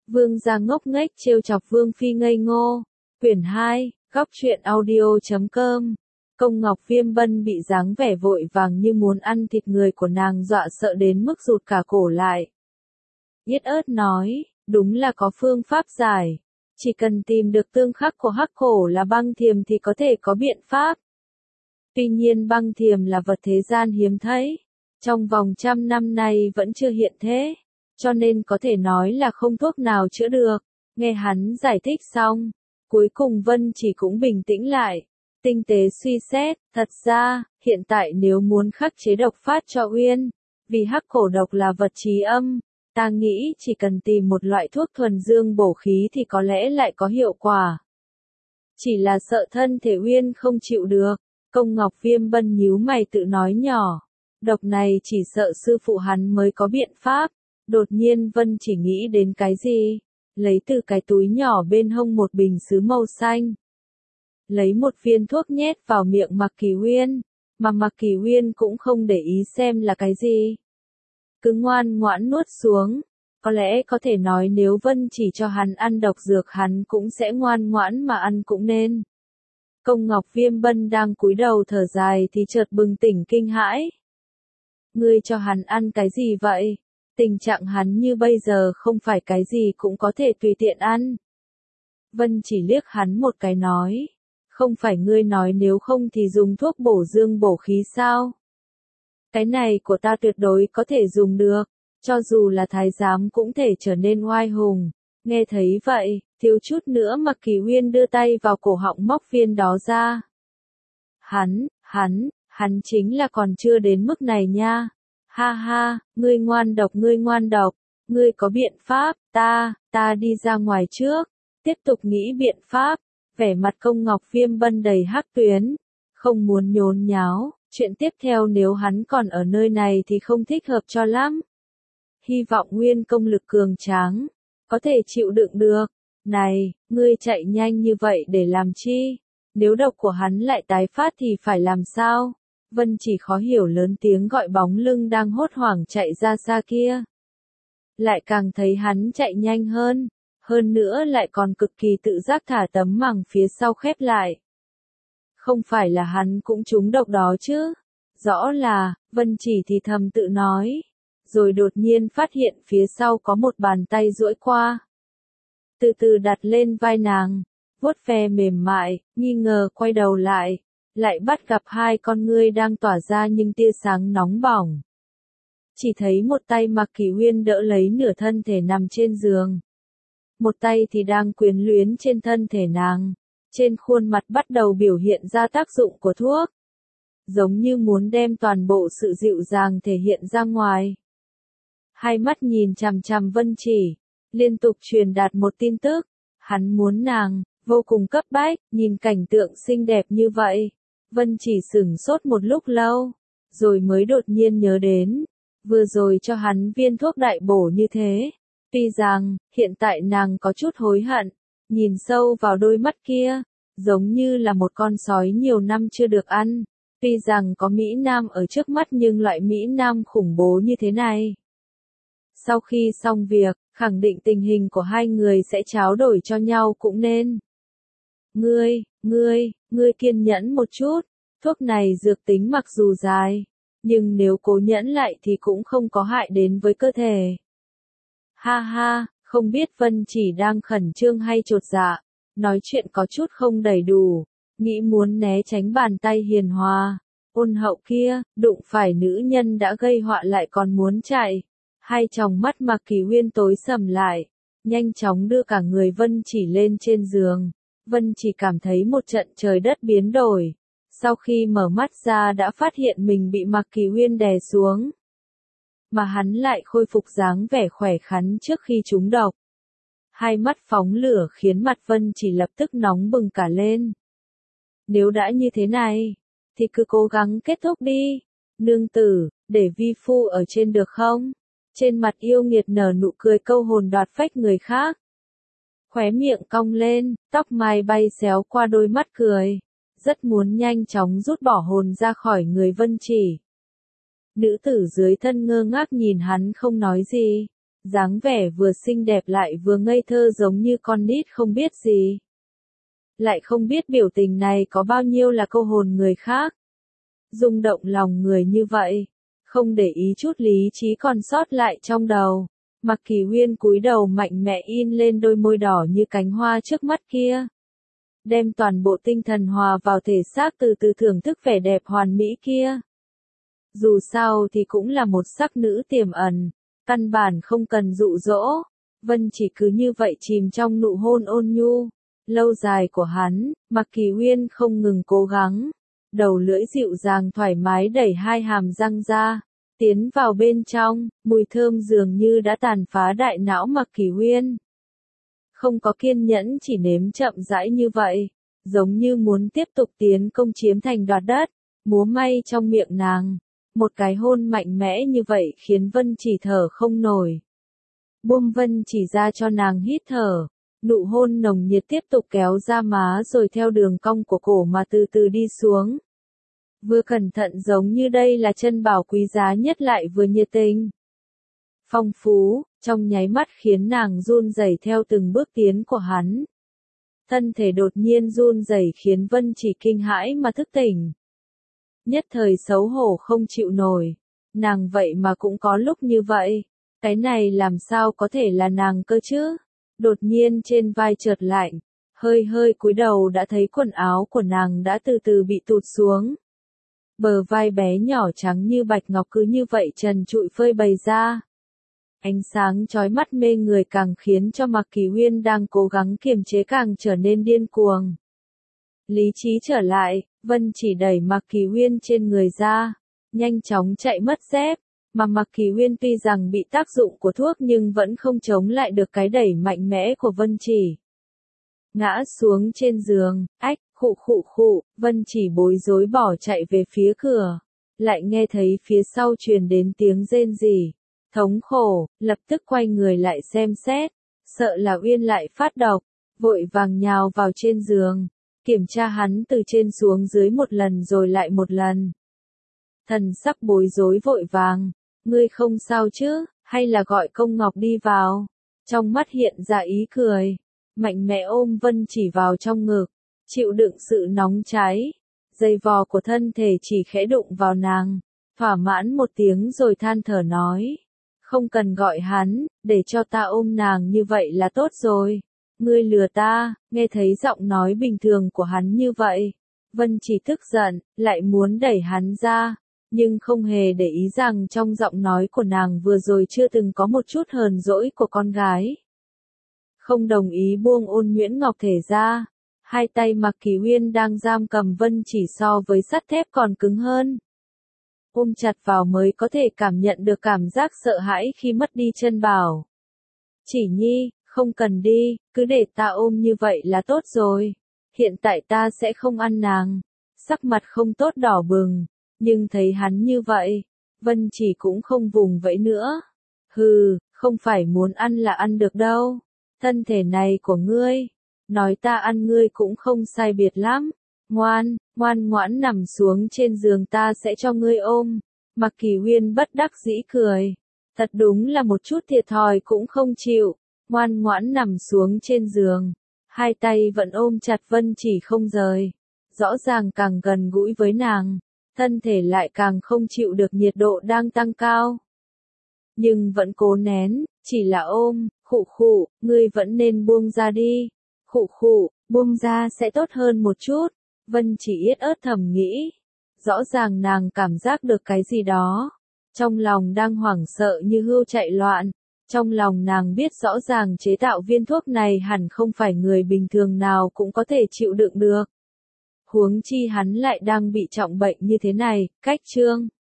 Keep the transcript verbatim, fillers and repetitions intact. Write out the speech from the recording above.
Vương gia ngốc nghếch trêu chọc Vương phi ngây ngô. Quyển hai, góc truyện audio chấm com. Công Ngọc Viêm Bân bị dáng vẻ vội vàng như muốn ăn thịt người của nàng dọa sợ đến mức rụt cả cổ lại. Yết ớt nói, đúng là có phương pháp giải. Chỉ cần tìm được tương khắc của hắc cổ là băng thiềm thì có thể có biện pháp. Tuy nhiên băng thiềm là vật thế gian hiếm thấy. Trong vòng trăm năm nay vẫn chưa hiện thế. Cho nên có thể nói là không thuốc nào chữa được. Nghe hắn giải thích xong. Cuối cùng Vân Chỉ cũng bình tĩnh lại. Tinh tế suy xét, thật ra, hiện tại nếu muốn khắc chế độc phát cho Uyên, vì hắc cổ độc là vật trí âm, ta nghĩ chỉ cần tìm một loại thuốc thuần dương bổ khí thì có lẽ lại có hiệu quả. Chỉ là sợ thân thể Uyên không chịu được, Công Ngọc Viêm Bân nhíu mày tự nói nhỏ, độc này chỉ sợ sư phụ hắn mới có biện pháp. Đột nhiên Vân Chỉ nghĩ đến cái gì, lấy từ cái túi nhỏ bên hông một bình sứ màu xanh. Lấy một viên thuốc nhét vào miệng Mạc Kỳ Uyên, mà Mạc Kỳ Uyên cũng không để ý xem là cái gì. Cứ ngoan ngoãn nuốt xuống, có lẽ có thể nói nếu Vân Chỉ cho hắn ăn độc dược hắn cũng sẽ ngoan ngoãn mà ăn cũng nên. Công Ngọc Viêm Bân đang cúi đầu thở dài thì chợt bừng tỉnh kinh hãi. Ngươi cho hắn ăn cái gì vậy? Tình trạng hắn như bây giờ không phải cái gì cũng có thể tùy tiện ăn. Vân Chỉ liếc hắn một cái nói. Không phải ngươi nói nếu không thì dùng thuốc bổ dương bổ khí sao? Cái này của ta tuyệt đối có thể dùng được, cho dù là thái giám cũng thể trở nên oai hùng. Nghe thấy vậy, thiếu chút nữa Mạc Kỳ Uyên đưa tay vào cổ họng móc viên đó ra. Hắn, hắn, hắn chính là còn chưa đến mức này nha. Ha ha, ngươi ngoan độc ngươi ngoan độc, ngươi có biện pháp, ta, ta đi ra ngoài trước, tiếp tục nghĩ biện pháp. Vẻ mặt Công Ngọc Viêm Bân đầy hắc tuyến, không muốn nhốn nháo, chuyện tiếp theo nếu hắn còn ở nơi này thì không thích hợp cho lắm. Hy vọng Nguyên công lực cường tráng, có thể chịu đựng được. Này, ngươi chạy nhanh như vậy để làm chi? Nếu độc của hắn lại tái phát thì phải làm sao? Vân Chỉ khó hiểu lớn tiếng gọi bóng lưng đang hốt hoảng chạy ra xa kia. Lại càng thấy hắn chạy nhanh hơn. Hơn nữa lại còn cực kỳ tự giác thả tấm màng phía sau khép lại. Không phải là hắn cũng trúng độc đó chứ? Rõ là, Vân Chỉ thì thầm tự nói. Rồi đột nhiên phát hiện phía sau có một bàn tay duỗi qua. Từ từ đặt lên vai nàng, vuốt ve mềm mại, nghi ngờ quay đầu lại. Lại bắt gặp hai con ngươi đang tỏa ra những tia sáng nóng bỏng. Chỉ thấy một tay Mạc Kỳ Uyên đỡ lấy nửa thân thể nằm trên giường. Một tay thì đang quyến luyến trên thân thể nàng, trên khuôn mặt bắt đầu biểu hiện ra tác dụng của thuốc. Giống như muốn đem toàn bộ sự dịu dàng thể hiện ra ngoài. Hai mắt nhìn chằm chằm Vân Chỉ, liên tục truyền đạt một tin tức, hắn muốn nàng, vô cùng cấp bách, nhìn cảnh tượng xinh đẹp như vậy. Vân Chỉ sửng sốt một lúc lâu, rồi mới đột nhiên nhớ đến, vừa rồi cho hắn viên thuốc đại bổ như thế. Tuy rằng, hiện tại nàng có chút hối hận, nhìn sâu vào đôi mắt kia, giống như là một con sói nhiều năm chưa được ăn. Tuy rằng có Mỹ Nam ở trước mắt nhưng loại Mỹ Nam khủng bố như thế này. Sau khi xong việc, khẳng định tình hình của hai người sẽ trao đổi cho nhau cũng nên. Ngươi, ngươi, ngươi kiên nhẫn một chút, thuốc này dược tính mặc dù dài, nhưng nếu cố nhẫn lại thì cũng không có hại đến với cơ thể. Ha ha, không biết Vân Chỉ đang khẩn trương hay chột dạ, nói chuyện có chút không đầy đủ, nghĩ muốn né tránh bàn tay hiền hòa, ôn hậu kia, đụng phải nữ nhân đã gây họa lại còn muốn chạy. Hai tròng mắt Mạc Kỳ Uyên tối sầm lại, nhanh chóng đưa cả người Vân Chỉ lên trên giường. Vân Chỉ cảm thấy một trận trời đất biến đổi, sau khi mở mắt ra đã phát hiện mình bị Mạc Kỳ Uyên đè xuống. Mà hắn lại khôi phục dáng vẻ khỏe khoắn trước khi trúng độc. Hai mắt phóng lửa khiến mặt Vân Chỉ lập tức nóng bừng cả lên. Nếu đã như thế này, thì cứ cố gắng kết thúc đi. Nương tử, để vi phu ở trên được không? Trên mặt yêu nghiệt nở nụ cười câu hồn đoạt phách người khác. Khóe miệng cong lên, tóc mai bay xéo qua đôi mắt cười. Rất muốn nhanh chóng rút bỏ hồn ra khỏi người Vân Chỉ. Nữ tử dưới thân ngơ ngác nhìn hắn không nói gì. dáng vẻ vừa xinh đẹp lại vừa ngây thơ giống như con nít không biết gì. Lại không biết biểu tình này có bao nhiêu là câu hồn người khác. Rung động lòng người như vậy, không để ý chút lý trí còn sót lại trong đầu. Mạc Kỳ Huyên cúi đầu mạnh mẽ in lên đôi môi đỏ như cánh hoa trước mắt kia. Đem toàn bộ tinh thần hòa vào thể xác từ từ thưởng thức vẻ đẹp hoàn mỹ kia. Dù sao thì cũng là một sắc nữ tiềm ẩn, căn bản không cần dụ dỗ. Vân chỉ cứ như vậy chìm trong nụ hôn ôn nhu, lâu dài của hắn. Mạc Kỳ Huyên không ngừng cố gắng. Đầu lưỡi dịu dàng thoải mái đẩy hai hàm răng ra, tiến vào bên trong, mùi thơm dường như đã tàn phá đại não Mạc Kỳ Huyên. Không có kiên nhẫn chỉ nếm chậm rãi như vậy, giống như muốn tiếp tục tiến công chiếm thành đoạt đất, múa may trong miệng nàng. Một cái hôn mạnh mẽ như vậy khiến Vân chỉ thở không nổi. Buông Vân chỉ ra cho nàng hít thở, nụ hôn nồng nhiệt tiếp tục kéo ra má rồi theo đường cong của cổ mà từ từ đi xuống. Vừa cẩn thận giống như đây là chân bảo quý giá nhất lại vừa nhiệt tình. Phong phú, trong nháy mắt khiến nàng run rẩy theo từng bước tiến của hắn. Thân thể đột nhiên run rẩy khiến Vân chỉ kinh hãi mà thức tỉnh. Nhất thời xấu hổ không chịu nổi, nàng vậy mà cũng có lúc như vậy, cái này làm sao có thể là nàng cơ chứ? Đột nhiên trên vai chợt lạnh, hơi hơi cúi đầu đã thấy quần áo của nàng đã từ từ bị tụt xuống. Bờ vai bé nhỏ trắng như bạch ngọc cứ như vậy trần trụi phơi bày ra. Ánh sáng chói mắt mê người càng khiến cho Mạc Kỳ Huyên đang cố gắng kiềm chế càng trở nên điên cuồng. Lý trí trở lại, Vân chỉ đẩy Mạc Kỳ Huyên trên người ra, nhanh chóng chạy mất dép, mà Mạc Kỳ Huyên tuy rằng bị tác dụng của thuốc nhưng vẫn không chống lại được cái đẩy mạnh mẽ của Vân chỉ. Ngã xuống trên giường, ách, khụ khụ khụ, Vân chỉ bối rối bỏ chạy về phía cửa, lại nghe thấy phía sau truyền đến tiếng rên rỉ, thống khổ, lập tức quay người lại xem xét, sợ là Uyên lại phát độc, vội vàng nhào vào trên giường, kiểm tra hắn từ trên xuống dưới một lần rồi lại một lần. Thần sắc bối rối vội vàng, ngươi không sao chứ, hay là gọi Công Ngọc đi vào, trong mắt hiện ra ý cười, mạnh mẽ ôm Vân chỉ vào trong ngực, chịu đựng sự nóng cháy, dây vò của thân thể chỉ khẽ đụng vào nàng, thỏa mãn một tiếng rồi than thở nói, không cần gọi hắn, để cho ta ôm nàng như vậy là tốt rồi. Ngươi lừa ta, nghe thấy giọng nói bình thường của hắn như vậy. Vân chỉ tức giận, lại muốn đẩy hắn ra, nhưng không hề để ý rằng trong giọng nói của nàng vừa rồi chưa từng có một chút hờn dỗi của con gái. Không đồng ý buông Ôn Nhuyễn Ngọc thể ra, hai tay Mạc Kỳ Huyên đang giam cầm Vân chỉ so với sắt thép còn cứng hơn. Ôm chặt vào mới có thể cảm nhận được cảm giác sợ hãi khi mất đi chân bảo. Chỉ Nhi, không cần đi, cứ để ta ôm như vậy là tốt rồi. Hiện tại ta sẽ không ăn nàng. Sắc mặt không tốt đỏ bừng, nhưng thấy hắn như vậy, Vân chỉ cũng không vùng vẫy nữa. Hừ, không phải muốn ăn là ăn được đâu. Thân thể này của ngươi, nói ta ăn ngươi cũng không sai biệt lắm. Ngoan, ngoan ngoãn nằm xuống trên giường ta sẽ cho ngươi ôm. Mạc Kỳ Huyên bất đắc dĩ cười. Thật đúng là một chút thiệt thòi cũng không chịu. Ngoan ngoãn nằm xuống trên giường. Hai tay vẫn ôm chặt Vân chỉ không rời. Rõ ràng càng gần gũi với nàng, thân thể lại càng không chịu được nhiệt độ đang tăng cao. Nhưng vẫn cố nén, chỉ là ôm, khụ khụ, ngươi vẫn nên buông ra đi. Khụ khụ, buông ra sẽ tốt hơn một chút. Vân chỉ yết ớt thầm nghĩ. Rõ ràng nàng cảm giác được cái gì đó. Trong lòng đang hoảng sợ như hươu chạy loạn. Trong lòng nàng biết rõ ràng chế tạo viên thuốc này hẳn không phải người bình thường nào cũng có thể chịu đựng được. Huống chi hắn lại đang bị trọng bệnh như thế này, cách chương.